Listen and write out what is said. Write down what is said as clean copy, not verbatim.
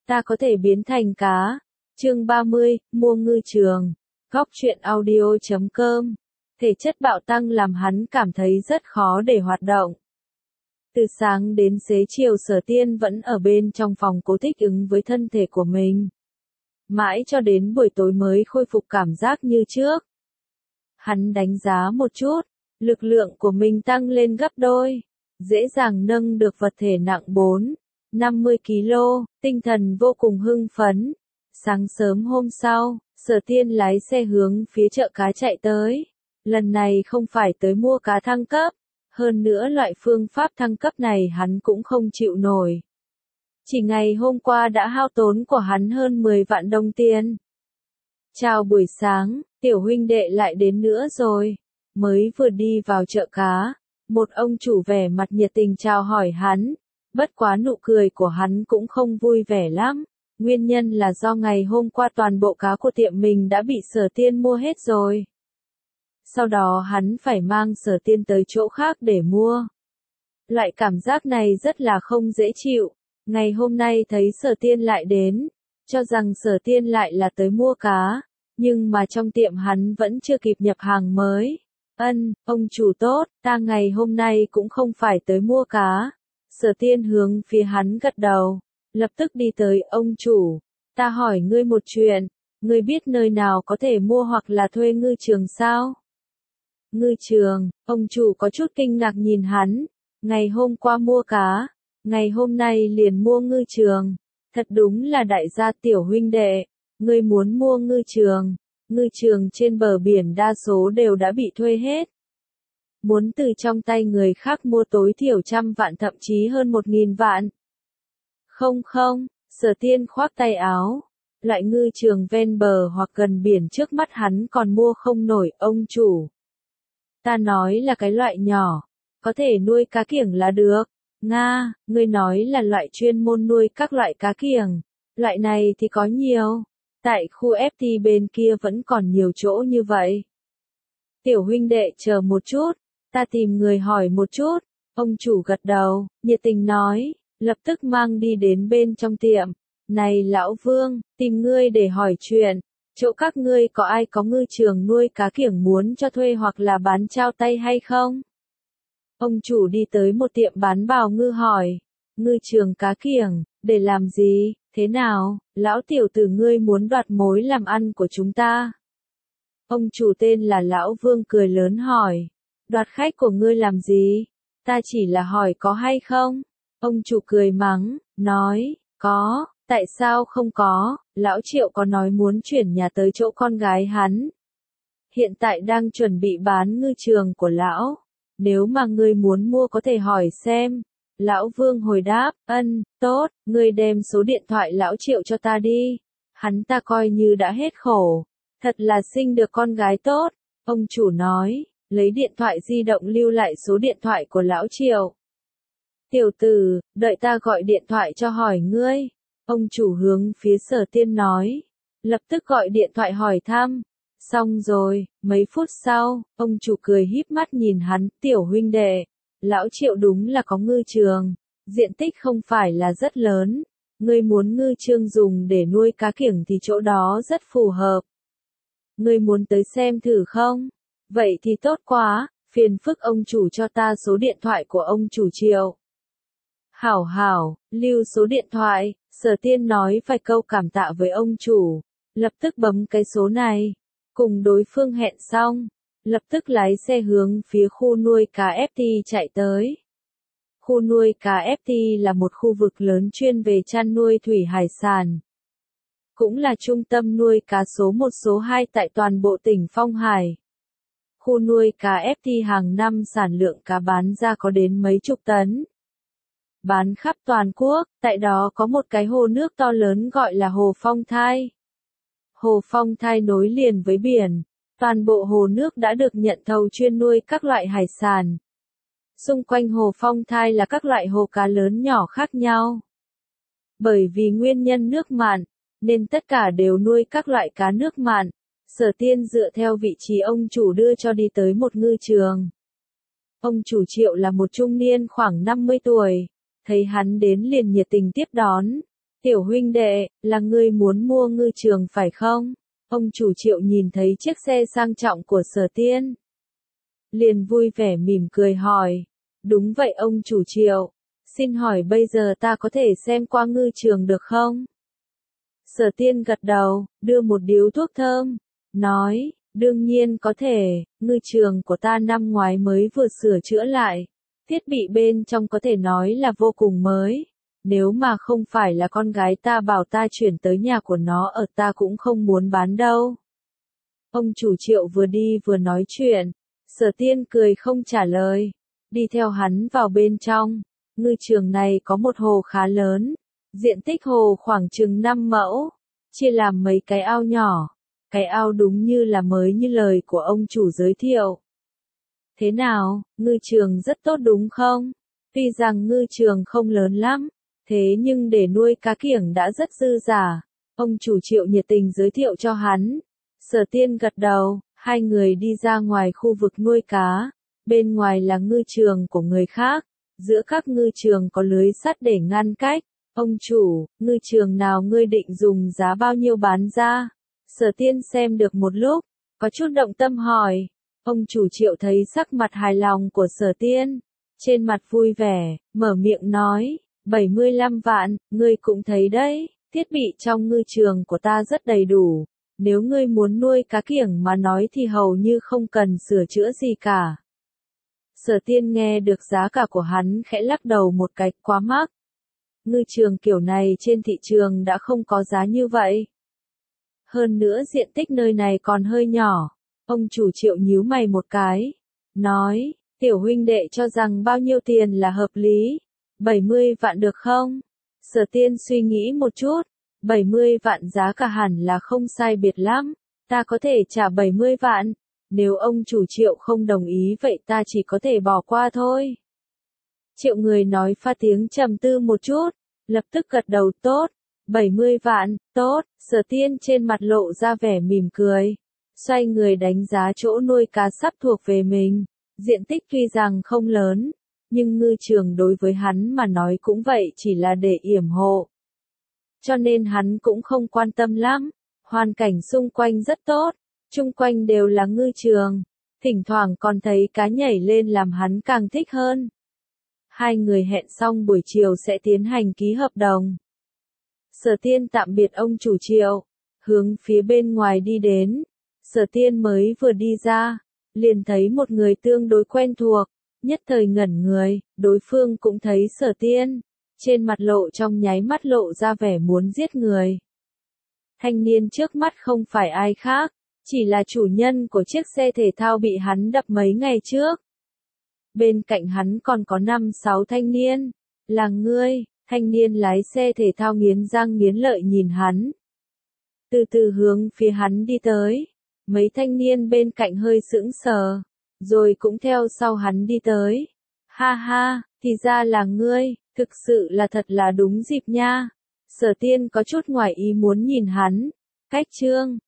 Ta có thể biến thành cá. Chương 30, mua ngư trường. Góc truyện audio.com. Thể chất bạo tăng làm hắn cảm thấy rất khó để hoạt động. Từ sáng đến xế chiều Sở Tiên vẫn ở bên trong phòng cố thích ứng với thân thể của mình. Mãi cho đến buổi tối mới khôi phục cảm giác như trước. Hắn đánh giá một chút, lực lượng của mình tăng lên gấp đôi, dễ dàng nâng được vật thể nặng 50 kg, tinh thần vô cùng hưng phấn. Sáng sớm hôm sau, Sở Tiên lái xe hướng phía chợ cá chạy tới. Lần này không phải tới mua cá thăng cấp, hơn nữa loại phương pháp thăng cấp này hắn cũng không chịu nổi. Chỉ ngày hôm qua đã hao tốn của hắn hơn 10 vạn đồng tiền. Chào buổi sáng, tiểu huynh đệ lại đến nữa rồi. Mới vừa đi vào chợ cá, một ông chủ vẻ mặt nhiệt tình chào hỏi hắn. Bất quá nụ cười của hắn cũng không vui vẻ lắm. Nguyên nhân là do ngày hôm qua toàn bộ cá của tiệm mình đã bị Sở Tiên mua hết rồi. Sau đó hắn phải mang Sở Tiên tới chỗ khác để mua. Loại cảm giác này rất là không dễ chịu. Ngày hôm nay thấy Sở Tiên lại đến, cho rằng Sở Tiên lại là tới mua cá, nhưng mà trong tiệm hắn vẫn chưa kịp nhập hàng mới. Ông chủ tốt, ta ngày hôm nay cũng không phải tới mua cá. Sở Tiên hướng phía hắn gật đầu, lập tức đi tới ông chủ. Ta hỏi ngươi một chuyện, ngươi biết nơi nào có thể mua hoặc là thuê ngư trường sao? Ngư trường, ông chủ có chút kinh ngạc nhìn hắn, ngày hôm qua mua cá, ngày hôm nay liền mua ngư trường, thật đúng là đại gia tiểu huynh đệ, ngươi muốn mua ngư trường trên bờ biển đa số đều đã bị thuê hết. Muốn từ trong tay người khác mua tối thiểu 100 vạn thậm chí hơn 1.000 vạn. Không, Sở Tiên khoác tay áo, loại ngư trường ven bờ hoặc gần biển trước mắt hắn còn mua không nổi ông chủ. Ta nói là cái loại nhỏ, có thể nuôi cá kiểng là được. Nga, ngươi nói là loại chuyên môn nuôi các loại cá kiểng, loại này thì có nhiều. Tại khu FT bên kia vẫn còn nhiều chỗ như vậy. Tiểu huynh đệ chờ một chút, ta tìm người hỏi một chút. Ông chủ gật đầu, nhiệt tình nói, lập tức mang đi đến bên trong tiệm. Này lão Vương, tìm ngươi để hỏi chuyện. Chỗ các ngươi có ai có ngư trường nuôi cá kiểng muốn cho thuê hoặc là bán trao tay hay không? Ông chủ đi tới một tiệm bán bào ngư hỏi. Ngư trường cá kiểng, để làm gì, thế nào, lão tiểu tử ngươi muốn đoạt mối làm ăn của chúng ta? Ông chủ tên là Lão Vương cười lớn hỏi. Đoạt khách của ngươi làm gì? Ta chỉ là hỏi có hay không? Ông chủ cười mắng, nói, có, tại sao không có, lão Triệu có nói muốn chuyển nhà tới chỗ con gái hắn. Hiện tại đang chuẩn bị bán ngư trường của lão, nếu mà ngươi muốn mua có thể hỏi xem. Lão Vương hồi đáp, tốt, ngươi đem số điện thoại lão Triệu cho ta đi. Hắn ta coi như đã hết khổ, thật là sinh được con gái tốt. Ông chủ nói, lấy điện thoại di động lưu lại số điện thoại của lão Triệu. Tiểu tử, đợi ta gọi điện thoại cho hỏi ngươi. Ông chủ hướng phía Sở Tiên nói. Lập tức gọi điện thoại hỏi thăm. Xong rồi, mấy phút sau, ông chủ cười híp mắt nhìn hắn, tiểu huynh đệ. Lão Triệu đúng là có ngư trường. Diện tích không phải là rất lớn. Ngươi muốn ngư trường dùng để nuôi cá kiểng thì chỗ đó rất phù hợp. Ngươi muốn tới xem thử không? Vậy thì tốt quá, phiền phức ông chủ cho ta số điện thoại của ông chủ Triệu. Hảo, lưu số điện thoại. Sở Tiên nói vài câu cảm tạ với ông chủ, lập tức bấm cái số này, cùng đối phương hẹn xong, lập tức lái xe hướng phía khu nuôi cá FT chạy tới. Khu nuôi cá FT là một khu vực lớn chuyên về chăn nuôi thủy hải sản, cũng là trung tâm nuôi cá số 1 số 2 tại toàn bộ tỉnh Phong Hải. Khu nuôi cá FT hàng năm sản lượng cá bán ra có đến mấy chục tấn. Bán khắp toàn quốc, tại đó có một cái hồ nước to lớn gọi là Hồ Phong Thai. Hồ Phong Thai nối liền với biển, toàn bộ hồ nước đã được nhận thầu chuyên nuôi các loại hải sản. Xung quanh Hồ Phong Thai là các loại hồ cá lớn nhỏ khác nhau. Bởi vì nguyên nhân nước mặn, nên tất cả đều nuôi các loại cá nước mặn. Sở Tiên dựa theo vị trí ông chủ đưa cho đi tới một ngư trường. Ông chủ Triệu là một trung niên khoảng 50 tuổi. Thấy hắn đến liền nhiệt tình tiếp đón. Tiểu huynh đệ, là ngươi muốn mua ngư trường phải không? Ông chủ Triệu nhìn thấy chiếc xe sang trọng của Sở Tiên. Liền vui vẻ mỉm cười hỏi. Đúng vậy ông chủ Triệu. Xin hỏi bây giờ ta có thể xem qua ngư trường được không? Sở Tiên gật đầu, đưa một điếu thuốc thơm. Nói, đương nhiên có thể, ngư trường của ta năm ngoái mới vừa sửa chữa lại. Thiết bị bên trong có thể nói là vô cùng mới. Nếu mà không phải là con gái ta bảo ta chuyển tới nhà của nó ở ta cũng không muốn bán đâu. Ông chủ Triệu vừa đi vừa nói chuyện. Sở Tiên cười không trả lời. Đi theo hắn vào bên trong. Ngư trường này có một hồ khá lớn. Diện tích hồ khoảng chừng 5 mẫu. Chia làm mấy cái ao nhỏ. Cái ao đúng như là mới như lời của ông chủ giới thiệu. Thế nào, ngư trường rất tốt đúng không? Tuy rằng ngư trường không lớn lắm. Thế nhưng để nuôi cá kiểng đã rất dư giả. Ông chủ Triệu nhiệt tình giới thiệu cho hắn. Sở Tiên gật đầu, hai người đi ra ngoài khu vực nuôi cá. Bên ngoài là ngư trường của người khác. Giữa các ngư trường có lưới sắt để ngăn cách. Ông chủ, ngư trường nào ngươi định dùng giá bao nhiêu bán ra? Sở Tiên xem được một lúc, có chút động tâm hỏi. Ông chủ Triệu thấy sắc mặt hài lòng của Sở Tiên. Trên mặt vui vẻ, mở miệng nói. 75 vạn, ngươi cũng thấy đấy, thiết bị trong ngư trường của ta rất đầy đủ. Nếu ngươi muốn nuôi cá kiểng mà nói thì hầu như không cần sửa chữa gì cả. Sở Tiên nghe được giá cả của hắn khẽ lắc đầu một cái, quá mắc. Ngư trường kiểu này trên thị trường đã không có giá như vậy. Hơn nữa diện tích nơi này còn hơi nhỏ. Ông chủ Triệu nhíu mày một cái. Nói, tiểu huynh đệ cho rằng bao nhiêu tiền là hợp lý. 70 vạn được không? Sở Tiên suy nghĩ một chút. 70 vạn giá cả hẳn là không sai biệt lắm. Ta có thể trả 70 vạn. Nếu ông chủ Triệu không đồng ý vậy ta chỉ có thể bỏ qua thôi. Triệu người nói pha tiếng trầm tư một chút. Lập tức gật đầu tốt. 70 vạn, tốt. Sở Tiên trên mặt lộ ra vẻ mỉm cười. Xoay người đánh giá chỗ nuôi cá sắp thuộc về mình. Diện tích tuy rằng không lớn. Nhưng ngư trường đối với hắn mà nói cũng vậy chỉ là để yểm hộ. Cho nên hắn cũng không quan tâm lắm. Hoàn cảnh xung quanh rất tốt. Chung quanh đều là ngư trường. Thỉnh thoảng còn thấy cá nhảy lên làm hắn càng thích hơn. Hai người hẹn xong buổi chiều sẽ tiến hành ký hợp đồng. Sở Tiên tạm biệt ông chủ Triệu. Hướng phía bên ngoài đi đến. Sở Tiên mới vừa đi ra. Liền thấy một người tương đối quen thuộc. Nhất thời ngẩn người, đối phương cũng thấy Sở Tiên. Trên mặt lộ trong nháy mắt lộ ra vẻ muốn giết người. Thanh niên trước mắt không phải ai khác, chỉ là chủ nhân của chiếc xe thể thao bị hắn đập mấy ngày trước. Bên cạnh hắn còn có 5-6 thanh niên. Là ngươi, thanh niên lái xe thể thao nghiến răng nghiến lợi nhìn hắn. Từ từ hướng phía hắn đi tới. Mấy thanh niên bên cạnh hơi sững sờ. Rồi cũng theo sau hắn đi tới. Ha ha, thì ra là ngươi, thực sự là thật là đúng dịp nha. Sở Tiên có chút ngoài ý muốn nhìn hắn. Cách chương